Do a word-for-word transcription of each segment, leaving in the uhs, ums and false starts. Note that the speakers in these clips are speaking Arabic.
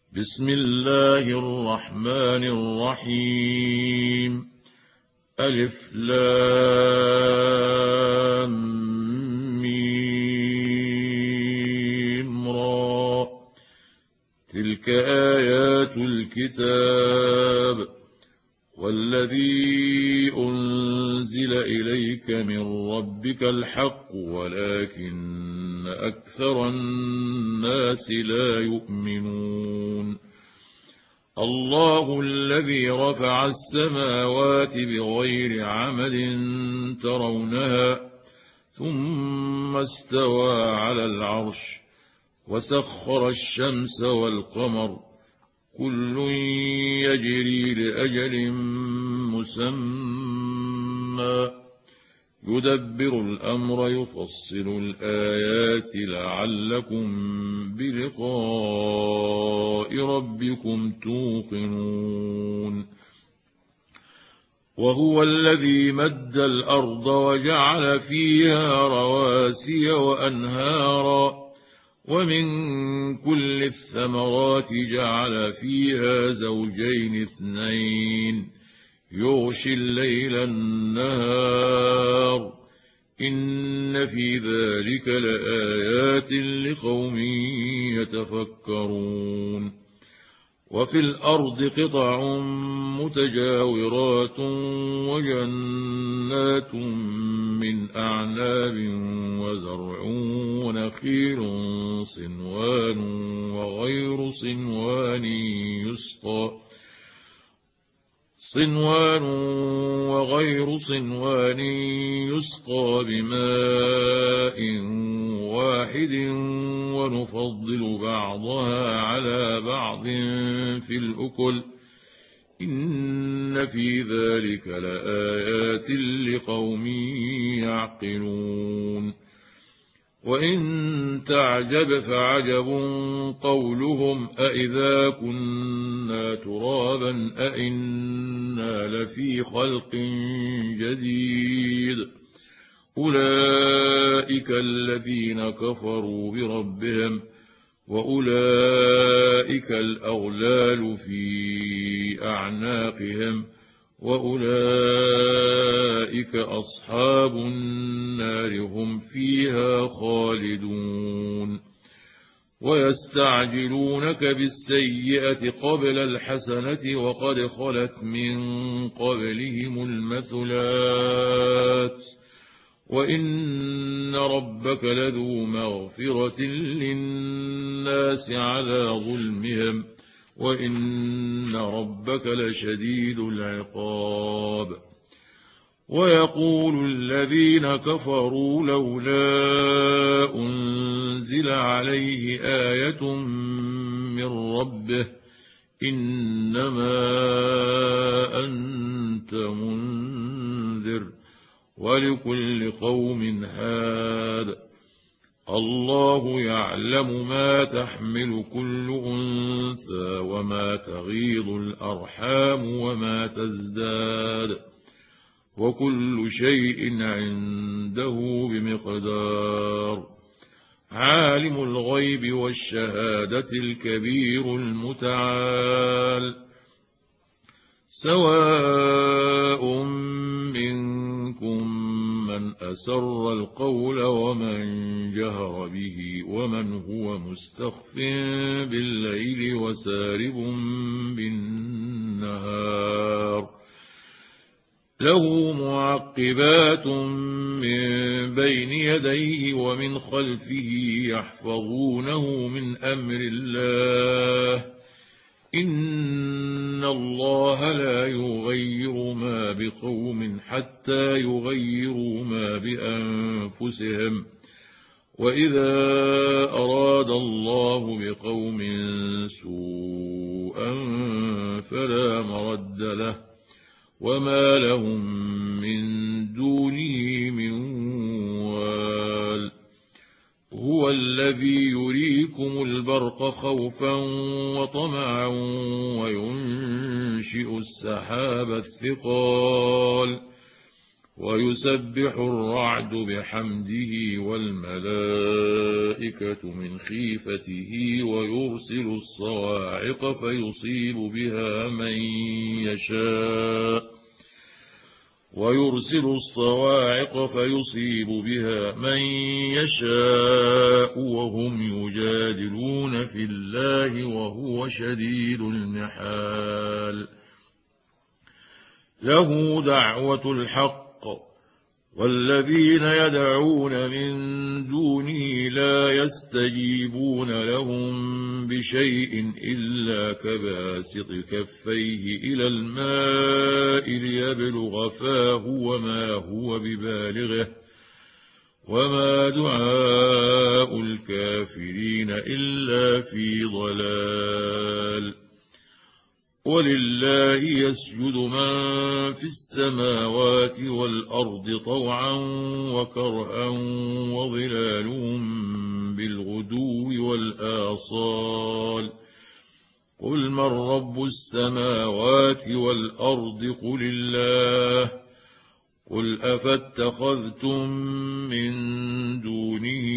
بسم الله الرحمن الرحيم. ألف لام ميم را. تلك آيات الكتاب والذي أنزل إليك من ربك الحق ولكن أكثر الناس لا يؤمنون. الله الذي رفع السماوات بغير عمد ترونها ثم استوى على العرش وسخر الشمس والقمر كل يجري لأجل مسمى يدبر الأمر يفصل الآيات لعلكم بلقاء ربكم توقنون. وهو الذي مد الأرض وجعل فيها رواسي وأنهارا ومن كل الثمرات جعل فيها زوجين اثنين يغشي الليل النهار إن في ذلك لآيات لقوم يتفكرون. وفي الأرض قطع متجاورات وجنات من أعناب وزرع ونخيل صنوان وغير صنوان يسقى صنوان وغير صنوان يسقى بماء واحد ونفضل بعضها على بعض في الأكل إن في ذلك لآيات لقوم يعقلون. وإن تعجب فعجب قولهم أإذا كنا ترابا أإنا لفي خلق جديد أولئك الذين كفروا بربهم وأولئك الأغلال في أعناقهم وأولئك أصحاب النار هم فيها خالدون. ويستعجلونك بالسيئة قبل الحسنة وقد خلت من قبلهم المثلات وإن ربك لذو مغفرة للناس على ظلمهم وإن ربك لشديد العقاب. ويقول الذين كفروا لولا أنزل عليه آية من ربه إنما أنت منذر ولكل قوم هاد الله يعلم ما تحمل كل أنثى وما تغيض الأرحام وما تزداد وكل شيء عنده بمقدار. عالم الغيب والشهادة الكبير المتعال سواء منكم من أسر القول ومن جهر به ومن هو مستخف بالليل وسارب بالنهار له معقبات من بين يديه ومن خلفه يحفظونه من أمر الله إن الله لا يغير ما بقوم حتى يغيروا ما بأنفسهم وإذا أراد الله بقوم سوءا فلا مرد له وما لهم من دونه من وال. هو الذي يريكم البرق خوفا وطمعا وينشئ السحاب الثقال ويسبح الرعد بحمده والملائكة من خيفته ويرسل الصواعق فيصيب بها من يشاء ويرسل الصواعق فيصيب بها من يشاء وهم يجادلون في الله وهو شديد المحال. له دعوة الحق والذين يدعون من دونه لا يستجيبون لهم بشيء إلا كباسط كفيه إلى الماء ليبلغ فاه وما هو ببالغه وما دعاء الكافرين إلا في ضلال. ولله يسجد من في السماوات والأرض طوعا وكرها وظلالهم بالغدو والآصال. قل من رب السماوات والأرض قل الله. قل أفاتخذتم من دونه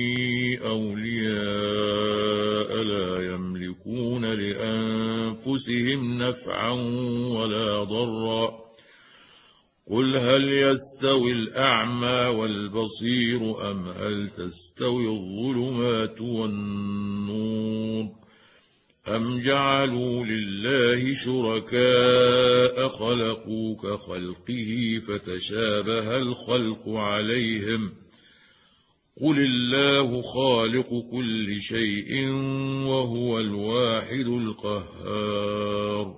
أولياء لا يملكون لأنفسهم نفعا ولا ضرا. قل هل يستوي الأعمى والبصير أم هل تستوي الظلمات والنور أم جعلوا لله شركاء خلقوا كخلقه فتشابه الخلق عليهم. قل الله خالق كل شيء وهو الواحد القهار.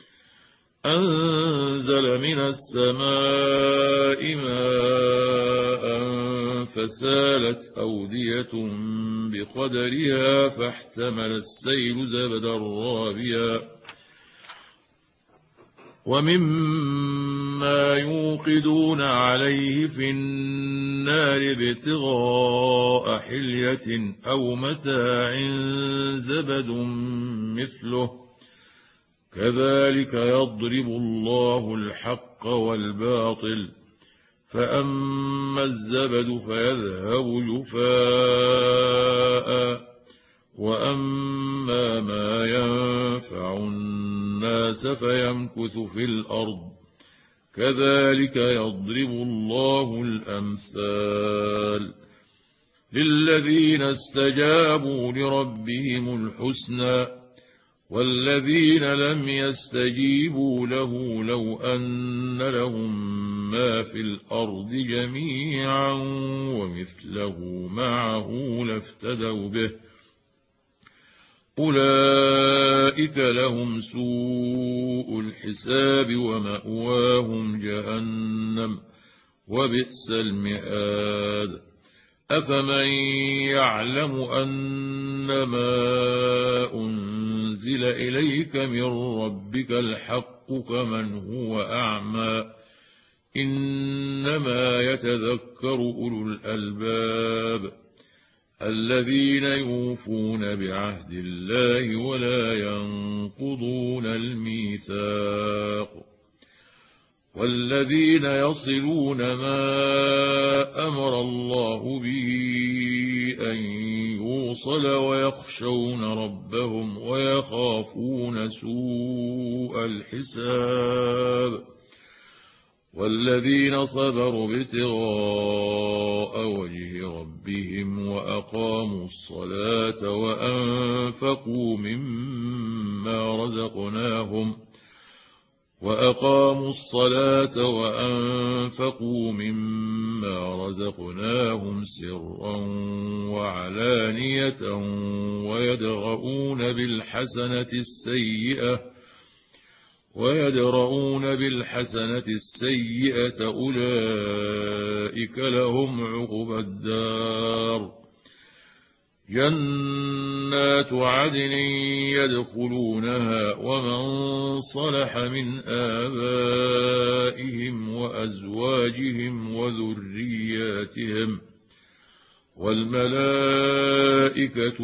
أنزل من السماء ماء فسالت أودية بقدرها فاحتمل السيل زبدا رابيا ومما يوقدون عليه في النار ابتغاء حلية أو متاع زبد مثله كذلك يضرب الله الحق والباطل فأما الزبد فيذهب جفاء وأما ما ينفع الناس فيمكث في الأرض كذلك يضرب الله الأمثال. للذين استجابوا لربهم الحسنى والذين لم يستجيبوا له لو أن لهم ما في الأرض جميعا ومثله معه لافتدوا به أولئك لهم سوء الحساب ومأواهم جهنم وبئس المئاد. أفمن يعلم أنما أنزل إليك من ربك الحق كمن هو أعمى إنما يتذكر أولو الألباب الذين يوفون بعهد الله ولا ينقضون الميثاق والذين يصلون ما أمر الله به أن يوصل ويخشون ربهم ويخافون سوء الحساب والذين صبروا ابتغاء وجه ربهم وأقاموا الصلاة وأنفقوا مما رزقناهم وأقاموا الصلاة وأنفقوا مما رزقناهم سرا وعلانية ويدرؤون بالحسنة السيئة ويدرؤون بالحسنة السيئة أولئك لهم عقبى الدار. جنات عدن يدخلونها ومن صلح من آبائهم وأزواجهم وذرياتهم والملائكة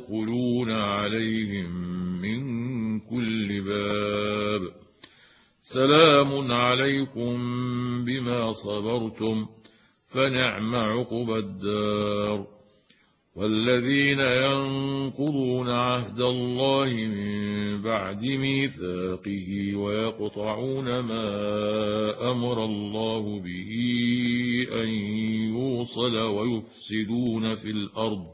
يدخلون عليهم من كل باب سلام عليكم بما صبرتم فنعم عقبى الدار. والذين ينقضون عهد الله من بعد ميثاقه ويقطعون ما أمر الله به أن يوصل ويفسدون في الأرض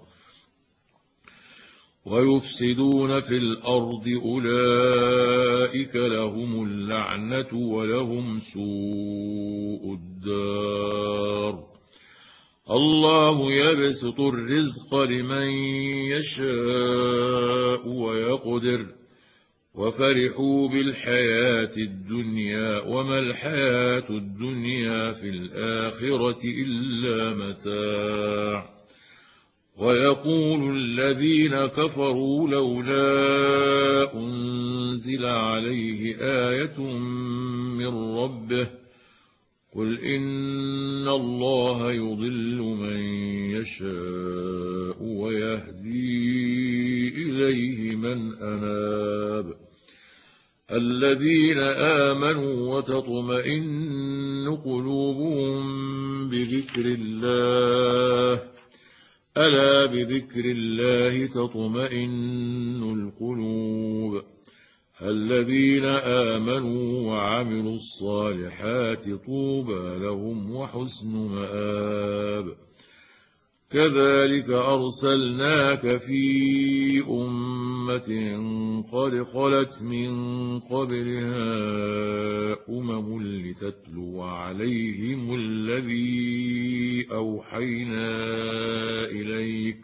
ويفسدون في الأرض أولئك لهم اللعنة ولهم سوء الدار. الله يبسط الرزق لمن يشاء ويقدر وفرحوا بالحياة الدنيا وما الحياة الدنيا في الآخرة إلا متاع. ويقول الذين كفروا لولا أنزل عليه آية من ربه قل إن الله يضل من يشاء ويهدي إليه من أناب. الذين آمنوا وتطمئن قلوبهم بذكر الله ألا بذكر الله تطمئن القلوب. الذين آمنوا وعملوا الصالحات طوبى لهم وحسن مآب. كذلك أرسلناك في أمة قد خلت من قبلها أمم لتتلو عليهم الذي أوحينا إليك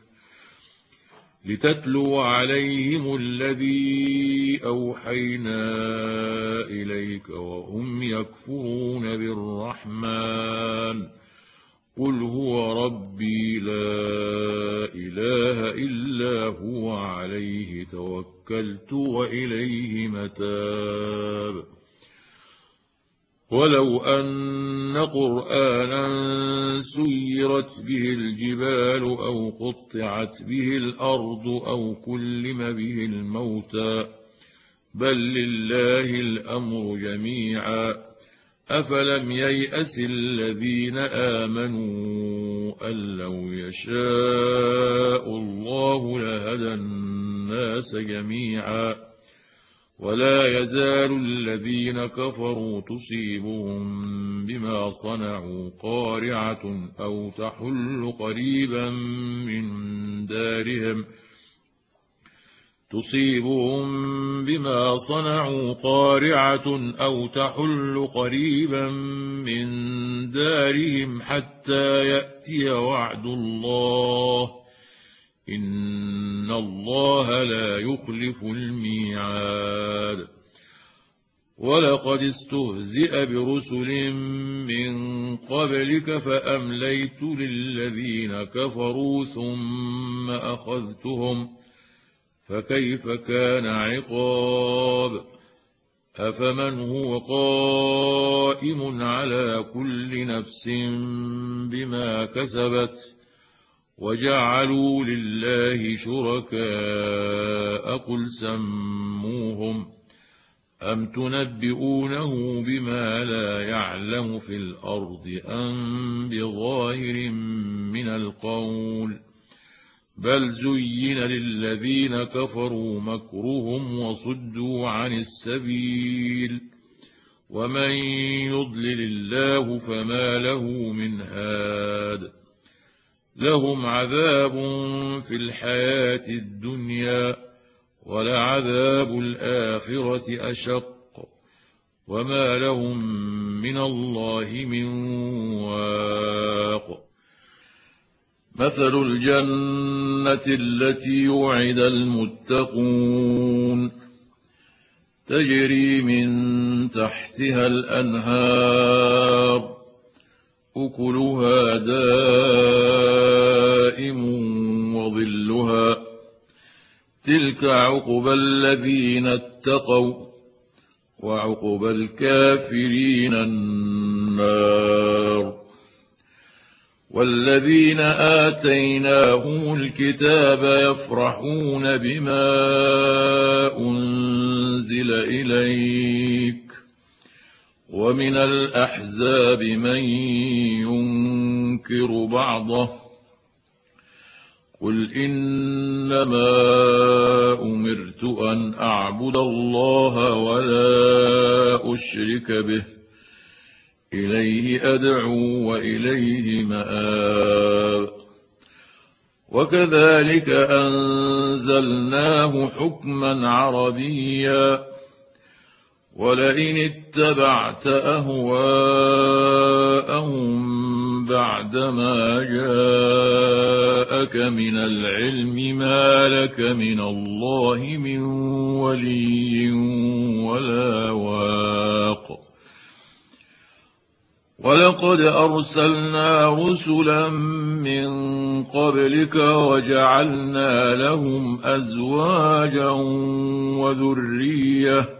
لتتلو عليهم الذي أوحينا إليك وهم يكفرون بالرحمن قل هو ربي لا إله إلا هو عليه توكلت وإليه متاب. ولو أن قرآنا سيرت به الجبال أو قطعت به الأرض أو كلم به الموتى بل لله الأمر جميعا أفلم ييأس الذين آمنوا أن لو يشاء الله لهدى الناس جميعا. ولا يزال الذين كفروا تصيبهم بما صنعوا قارعة أو تحل قريبا من دارهم تصيبهم بما صنعوا قارعة أو تحل قريبا من دارهم حتى يأتي وعد الله إن الله لا يخلف الميعاد. ولقد استهزئ برسل من قبلك فأمليت للذين كفروا ثم أخذتهم فكيف كان عقاب. أفمن هو قائم على كل نفس بما كسبت وجعلوا لله شركاء قل سموهم أم تنبئونه بما لا يعلم في الأرض أم بظاهر من القول بل زين للذين كفروا مكرهم وصدوا عن السبيل ومن يضلل الله فما له من هاد. لهم عذاب في الحياة الدنيا ولعذاب الآخرة أشق وما لهم من الله من واق. مثل الجنة التي يوعد المتقون تجري من تحتها الأنهار أكلها دائم وظلها تلك عقبى الذين اتقوا وعقبى الكافرين النار. والذين آتيناهم الكتاب يفرحون بما أنزل إليك ومن الأحزاب من ينكر بعضه قل إنما أمرت أن أعبد الله ولا أشرك به إليه أدعو وإليه مآب وكذلك أنزلناه حكما عربيا ولئن اتبعت أهواءهم بعدما جاءك من العلم ما لك من الله من ولي ولا واق ولقد أرسلنا رسلا من قبلك وجعلنا لهم أزواجا وذرية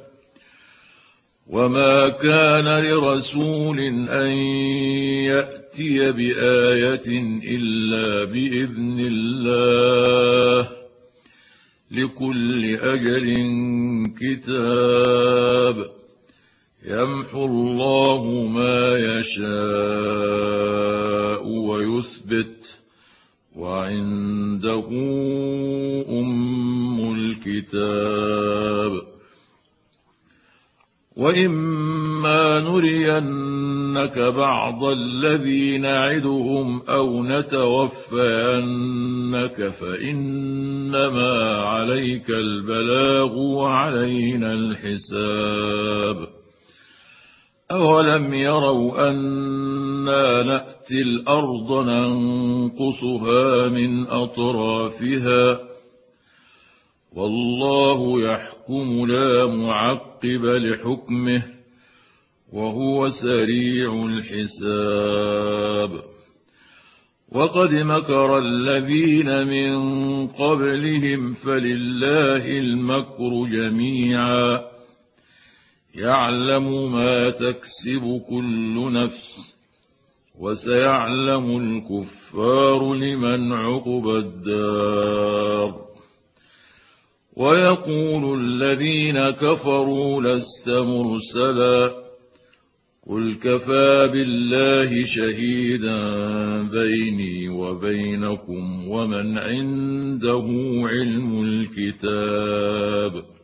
وما كان لرسول أن يأتي بآية إلا بإذن الله لكل أجل كتاب يمحو الله ما يشاء ويثبت وعنده أم الكتاب وإما نرينك بعض الذي نعدهم أو نتوفينك فإنما عليك البلاغ وعلينا الحساب أولم يروا أنا نأتي الأرض ننقصها من أطرافها والله يحكم لا معقب لحكمه وهو سريع الحساب وقد مكر الذين من قبلهم فلله المكر جميعا يعلم ما تكسب كل نفس وسيعلم الكفار لمن عقبى الدار ويقول الذين كفروا لست مرسلا قل كفى بالله شهيدا بيني وبينكم ومن عنده علم الكتاب